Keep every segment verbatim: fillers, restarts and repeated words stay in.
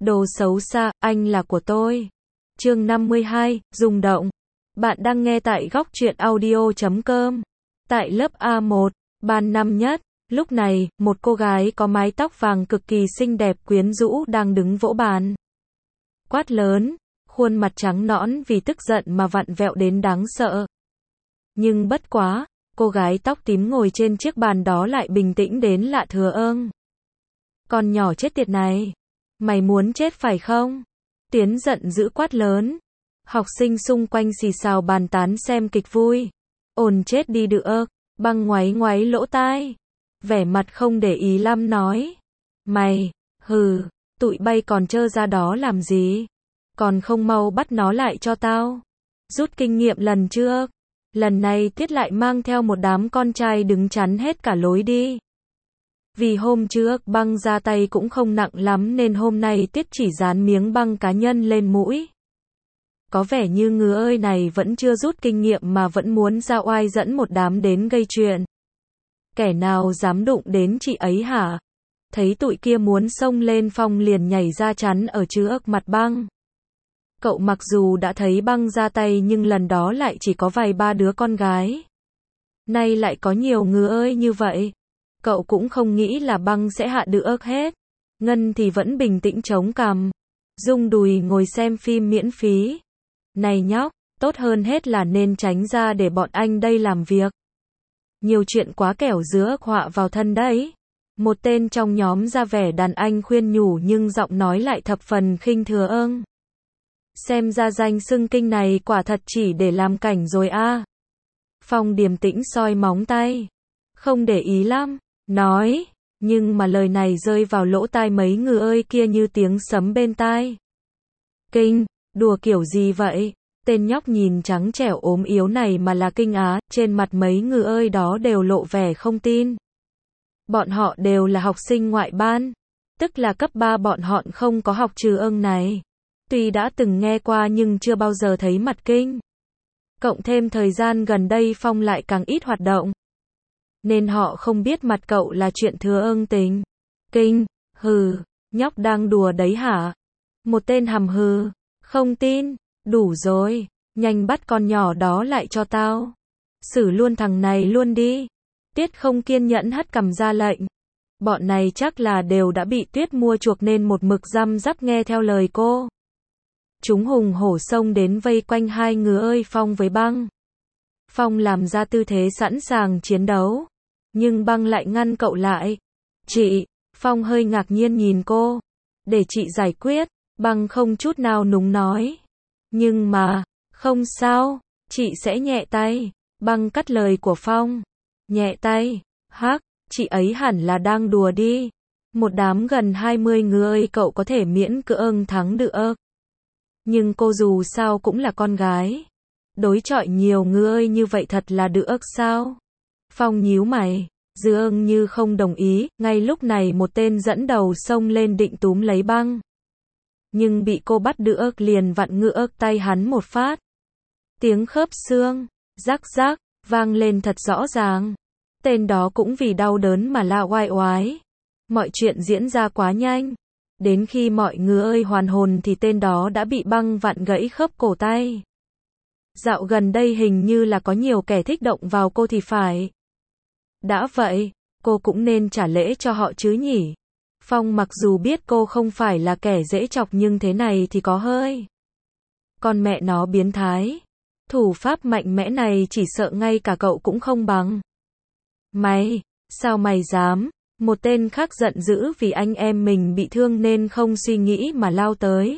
Đồ xấu xa, anh là của tôi. Chương năm mươi hai, rung động. Bạn đang nghe tại góc truyện audio chấm com. Tại lớp A một, ban năm nhất, lúc này, một cô gái có mái tóc vàng cực kỳ xinh đẹp quyến rũ đang đứng vỗ bàn. Quát lớn, khuôn mặt trắng nõn vì tức giận mà vặn vẹo đến đáng sợ. Nhưng bất quá, cô gái tóc tím ngồi trên chiếc bàn đó lại bình tĩnh đến lạ thường. Con nhỏ chết tiệt này, mày muốn chết phải không? Tiến giận dữ quát lớn. Học sinh xung quanh xì xào bàn tán xem kịch vui. Ồn chết đi được, Băng ngoáy ngoáy lỗ tai. Vẻ mặt không để ý lắm nói. Mày, hừ, tụi bay còn trơ ra đó làm gì? Còn không mau bắt nó lại cho tao. Rút kinh nghiệm lần trước. Lần này Tiết lại mang theo một đám con trai đứng chắn hết cả lối đi. Vì hôm trước băng ra tay cũng không nặng lắm nên hôm nay Tiết chỉ dán miếng băng cá nhân lên mũi. Có vẻ như ngứa ơi này vẫn chưa rút kinh nghiệm mà vẫn muốn ra oai dẫn một đám đến gây chuyện. Kẻ nào dám đụng đến chị ấy hả? Thấy tụi kia muốn xông lên Phong liền nhảy ra chắn ở trước mặt băng. Cậu mặc dù đã thấy băng ra tay nhưng lần đó lại chỉ có vài ba đứa con gái. Nay lại có nhiều ngứa ơi như vậy. Cậu cũng không nghĩ là băng sẽ hạ được hết. Ngân thì vẫn bình tĩnh chống cằm. Rung đùi ngồi xem phim miễn phí. Này nhóc, tốt hơn hết là nên tránh ra để bọn anh đây làm việc. Nhiều chuyện quá kẻo dứa họa vào thân đấy. Một tên trong nhóm ra vẻ đàn anh khuyên nhủ nhưng giọng nói lại thập phần khinh thường. Xem ra danh xưng kinh này quả thật chỉ để làm cảnh rồi a. Phong điềm tĩnh soi móng tay. Không để ý lắm, nói, nhưng mà lời này rơi vào lỗ tai mấy người ơi kia như tiếng sấm bên tai. Kinh, đùa kiểu gì vậy? Tên nhóc nhìn trắng trẻo ốm yếu này mà là kinh á, trên mặt mấy người ơi đó đều lộ vẻ không tin. Bọn họ đều là học sinh ngoại ban, tức là cấp ba bọn họ không có học trừ ưng này. Tuy đã từng nghe qua nhưng chưa bao giờ thấy mặt kinh. Cộng thêm thời gian gần đây Phong lại càng ít hoạt động. Nên họ không biết mặt cậu là chuyện thừa ưng tình. Kinh, hừ, nhóc đang đùa đấy hả? Một tên hầm hừ, không tin, đủ rồi, nhanh bắt con nhỏ đó lại cho tao. Xử luôn thằng này luôn đi. Tiết không kiên nhẫn hất cằm ra lệnh. Bọn này chắc là đều đã bị Tuyết mua chuộc nên một mực răm rắp nghe theo lời cô. Chúng hùng hổ xông đến vây quanh hai người ơi Phong với băng. Phong làm ra tư thế sẵn sàng chiến đấu. Nhưng băng lại ngăn cậu lại. Chị, Phong hơi ngạc nhiên nhìn cô. Để chị giải quyết, băng không chút nào núng nói. Nhưng mà, không sao, chị sẽ nhẹ tay. Băng cắt lời của Phong. Nhẹ tay, hắc, chị ấy hẳn là đang đùa đi. Một đám gần hai mươi người ơi cậu có thể miễn cưỡng thắng được. Nhưng cô dù sao cũng là con gái. Đối chọi nhiều người ơi như vậy thật là được sao? Phong nhíu mày, dường như không đồng ý, ngay lúc này một tên dẫn đầu xông lên định túm lấy băng. Nhưng bị cô bắt được liền vặn ngựa tay hắn một phát. Tiếng khớp xương, rắc rắc, vang lên thật rõ ràng. Tên đó cũng vì đau đớn mà la oai oái. Mọi chuyện diễn ra quá nhanh. Đến khi mọi người ơi hoàn hồn thì tên đó đã bị băng vặn gãy khớp cổ tay. Dạo gần đây hình như là có nhiều kẻ thích động vào cô thì phải. Đã vậy, cô cũng nên trả lễ cho họ chứ nhỉ. Phong mặc dù biết cô không phải là kẻ dễ chọc nhưng thế này thì có hơi. Con mẹ nó biến thái. Thủ pháp mạnh mẽ này chỉ sợ ngay cả cậu cũng không bằng. Mày, sao mày dám? Một tên khác giận dữ vì anh em mình bị thương nên không suy nghĩ mà lao tới.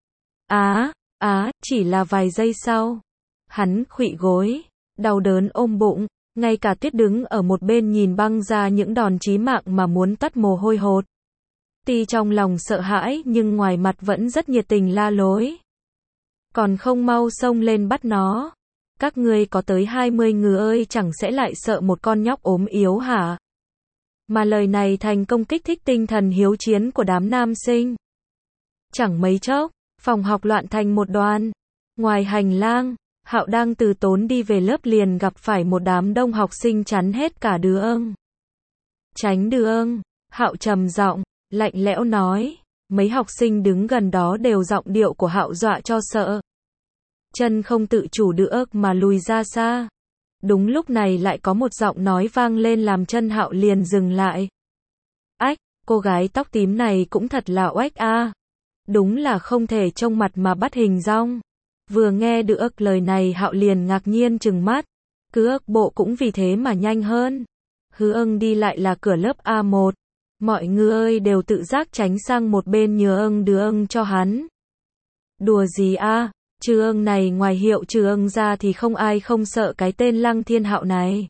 Á, á, chỉ là vài giây sau. Hắn khuỵu gối, đau đớn ôm bụng, ngay cả Tuyết đứng ở một bên nhìn băng ra những đòn chí mạng mà muốn tắt mồ hôi hột. Tuy trong lòng sợ hãi nhưng ngoài mặt vẫn rất nhiệt tình la lối. Còn không mau xông lên bắt nó. Các ngươi có tới hai mươi người ơi chẳng sẽ lại sợ một con nhóc ốm yếu hả? Mà lời này thành công kích thích tinh thần hiếu chiến của đám nam sinh. Chẳng mấy chốc, phòng học loạn thành một đoàn. Ngoài hành lang, Hạo đang từ tốn đi về lớp liền gặp phải một đám đông học sinh chắn hết cả đường. Tránh đường, Hạo trầm giọng, lạnh lẽo nói, Mấy học sinh đứng gần đó đều giọng điệu của Hạo dọa cho sợ. Chân không tự chủ được mà lùi ra xa. Đúng lúc này lại có một giọng nói vang lên làm chân Hạo liền dừng lại. Ách, cô gái tóc tím này cũng thật là oách a. Đúng là không thể trông mặt mà bắt hình dong. Vừa nghe được lời này Hạo liền ngạc nhiên trừng mắt. Cước bộ cũng vì thế mà nhanh hơn. Hứa ưng đi lại là cửa lớp A một. Mọi người ơi đều tự giác tránh sang một bên nhờ ưng đưa ưng cho hắn. Đùa gì a, trừ ưng này ngoài hiệu trừ ưng ra thì không ai không sợ cái tên Lăng Thiên Hạo này.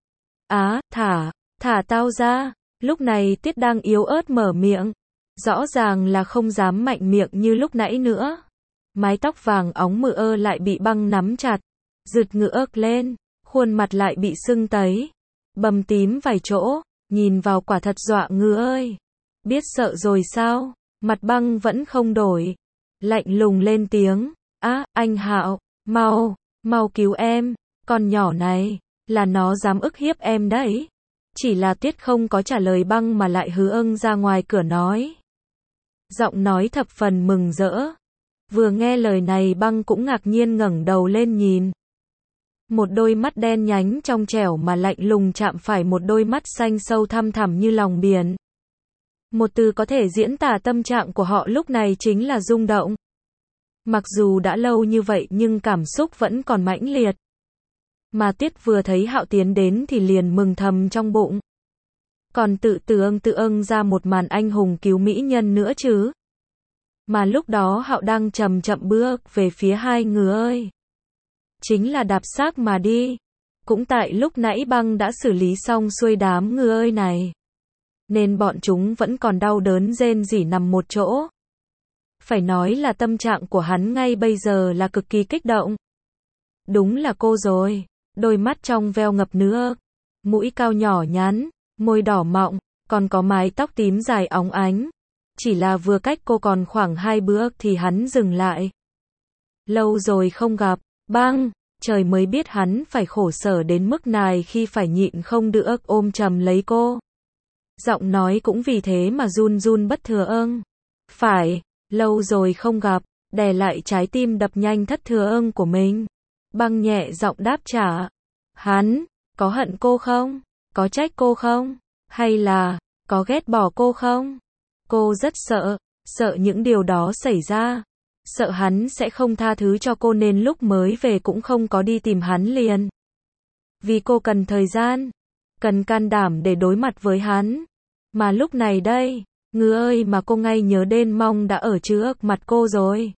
Á, thả, thả tao ra. Lúc này Tiết đang yếu ớt mở miệng. Rõ ràng là không dám mạnh miệng như lúc nãy nữa. Mái tóc vàng óng mượt ơ lại bị băng nắm chặt. Rực ngựa lên, khuôn mặt lại bị sưng tấy. Bầm tím vài chỗ, nhìn vào quả thật dọa ngứa ơi. Biết sợ rồi sao? Mặt băng vẫn không đổi. Lạnh lùng lên tiếng. Á, anh Hạo, mau, mau cứu em. Con nhỏ này, là nó dám ức hiếp em đấy. Chỉ là Tiết không có trả lời băng mà lại hứa ưng ra ngoài cửa nói. Giọng nói thập phần mừng rỡ. Vừa nghe lời này băng cũng ngạc nhiên ngẩng đầu lên nhìn. Một đôi mắt đen nhánh trong trẻo mà lạnh lùng chạm phải một đôi mắt xanh sâu thăm thẳm như lòng biển. Một từ có thể diễn tả tâm trạng của họ lúc này chính là rung động. Mặc dù đã lâu như vậy nhưng cảm xúc vẫn còn mãnh liệt. Mà Tiết vừa thấy Hạo tiến đến thì liền mừng thầm trong bụng. Còn tự tự ưng tự ưng ra một màn anh hùng cứu mỹ nhân nữa chứ. Mà lúc đó Hạo đang chậm chậm bước về phía hai người ơi. Chính là đạp xác mà đi. Cũng tại lúc nãy băng đã xử lý xong xuôi đám người ơi này. Nên bọn chúng vẫn còn đau đớn rên rỉ nằm một chỗ. Phải nói là tâm trạng của hắn ngay bây giờ là cực kỳ kích động. Đúng là cô rồi. Đôi mắt trong veo ngập nước. Mũi cao nhỏ nhắn, môi đỏ mọng, còn có mái tóc tím dài óng ánh. Chỉ là vừa cách cô còn khoảng hai bước thì hắn dừng lại. Lâu rồi không gặp, băng, trời mới biết hắn phải khổ sở đến mức này khi phải nhịn không được ôm chầm lấy cô. Giọng nói cũng vì thế mà run run bất thừa ưng. Phải, lâu rồi không gặp, đè lại trái tim đập nhanh thất thừa ưng của mình. Băng nhẹ giọng đáp trả. Hắn, có hận cô không? Có trách cô không? Hay là, có ghét bỏ cô không? Cô rất sợ, sợ những điều đó xảy ra. Sợ hắn sẽ không tha thứ cho cô nên lúc mới về cũng không có đi tìm hắn liền. Vì cô cần thời gian, cần can đảm để đối mặt với hắn. Mà lúc này đây, ngư ơi mà cô ngay nhớ đến mong đã ở trước mặt cô rồi.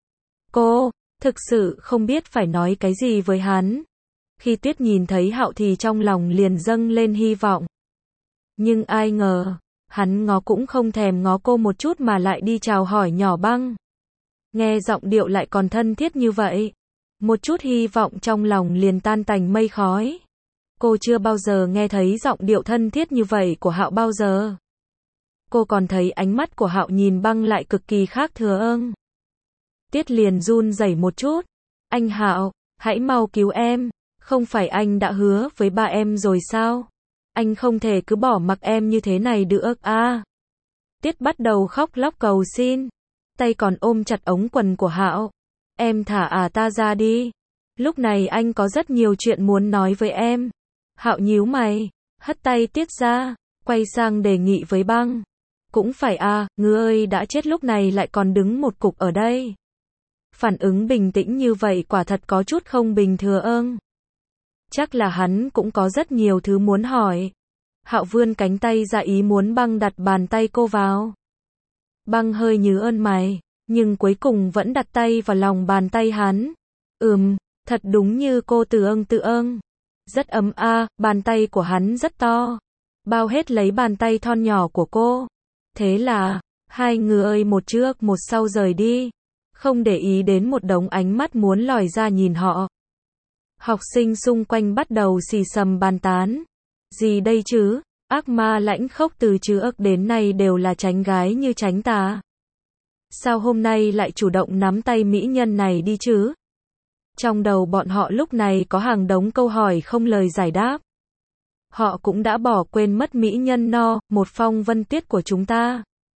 Cô, thực sự không biết phải nói cái gì với hắn. Khi Tuyết nhìn thấy Hạo thì trong lòng liền dâng lên hy vọng. Nhưng ai ngờ, hắn ngó cũng không thèm ngó cô một chút mà lại đi chào hỏi nhỏ băng. Nghe giọng điệu lại còn thân thiết như vậy. Một chút hy vọng trong lòng liền tan tành mây khói. Cô chưa bao giờ nghe thấy giọng điệu thân thiết như vậy của Hạo bao giờ. Cô còn thấy ánh mắt của Hạo nhìn băng lại cực kỳ khác thường. Tiết liền run rẩy một chút. Anh Hạo, hãy mau cứu em. Không phải anh đã hứa với ba em rồi sao? Anh không thể cứ bỏ mặc em như thế này được à. Tiết bắt đầu khóc lóc cầu xin. Tay còn ôm chặt ống quần của Hạo. Em thả à ta ra đi. Lúc này anh có rất nhiều chuyện muốn nói với em. Hạo nhíu mày, hất tay Tiết ra, quay sang đề nghị với băng. Cũng phải à, ngư ơi đã chết lúc này lại còn đứng một cục ở đây. Phản ứng bình tĩnh như vậy quả thật có chút không bình thường. Chắc là hắn cũng có rất nhiều thứ muốn hỏi. Hạo vươn cánh tay ra ý muốn băng đặt bàn tay cô vào. Băng hơi nhíu ơn mày, nhưng cuối cùng vẫn đặt tay vào lòng bàn tay hắn. Ừm, thật đúng như cô tự ưng tự ưng. Rất ấm a, à, bàn tay của hắn rất to. Bao hết lấy bàn tay thon nhỏ của cô. Thế là, hai người ơi một trước một sau rời đi. Không để ý đến một đống ánh mắt muốn lòi ra nhìn họ. Học sinh xung quanh bắt đầu xì xầm bàn tán. Gì đây chứ? Ác ma lãnh khốc từ trước đến nay đều là tránh gái như tránh tà. Sao hôm nay lại chủ động nắm tay mỹ nhân này đi chứ? Trong đầu bọn họ lúc này có hàng đống câu hỏi không lời giải đáp. Họ cũng đã bỏ quên mất mỹ nhân no, một phong vân tiết của chúng ta.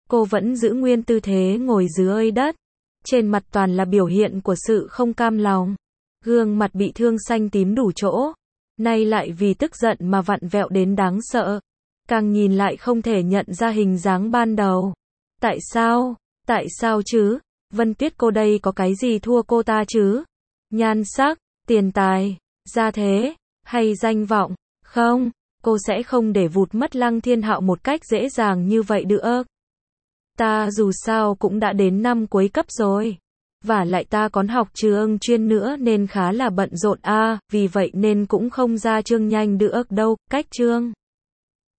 Cô vẫn giữ nguyên tư thế ngồi dưới đất. Trên mặt toàn là biểu hiện của sự không cam lòng. Gương mặt bị thương xanh tím đủ chỗ. Nay lại vì tức giận mà vặn vẹo đến đáng sợ. Càng nhìn lại không thể nhận ra hình dáng ban đầu. Tại sao? Tại sao chứ? Vân Tuyết cô đây có cái gì thua cô ta chứ? Nhan sắc, tiền tài, gia thế, hay danh vọng? Không, cô sẽ không để vụt mất Lăng Thiên Hạo một cách dễ dàng như vậy nữa. Ta dù sao cũng đã đến năm cuối cấp rồi. Và lại ta còn học trường chuyên nữa nên khá là bận rộn a, à, vì vậy nên cũng không ra chương nhanh được đâu, cách chương.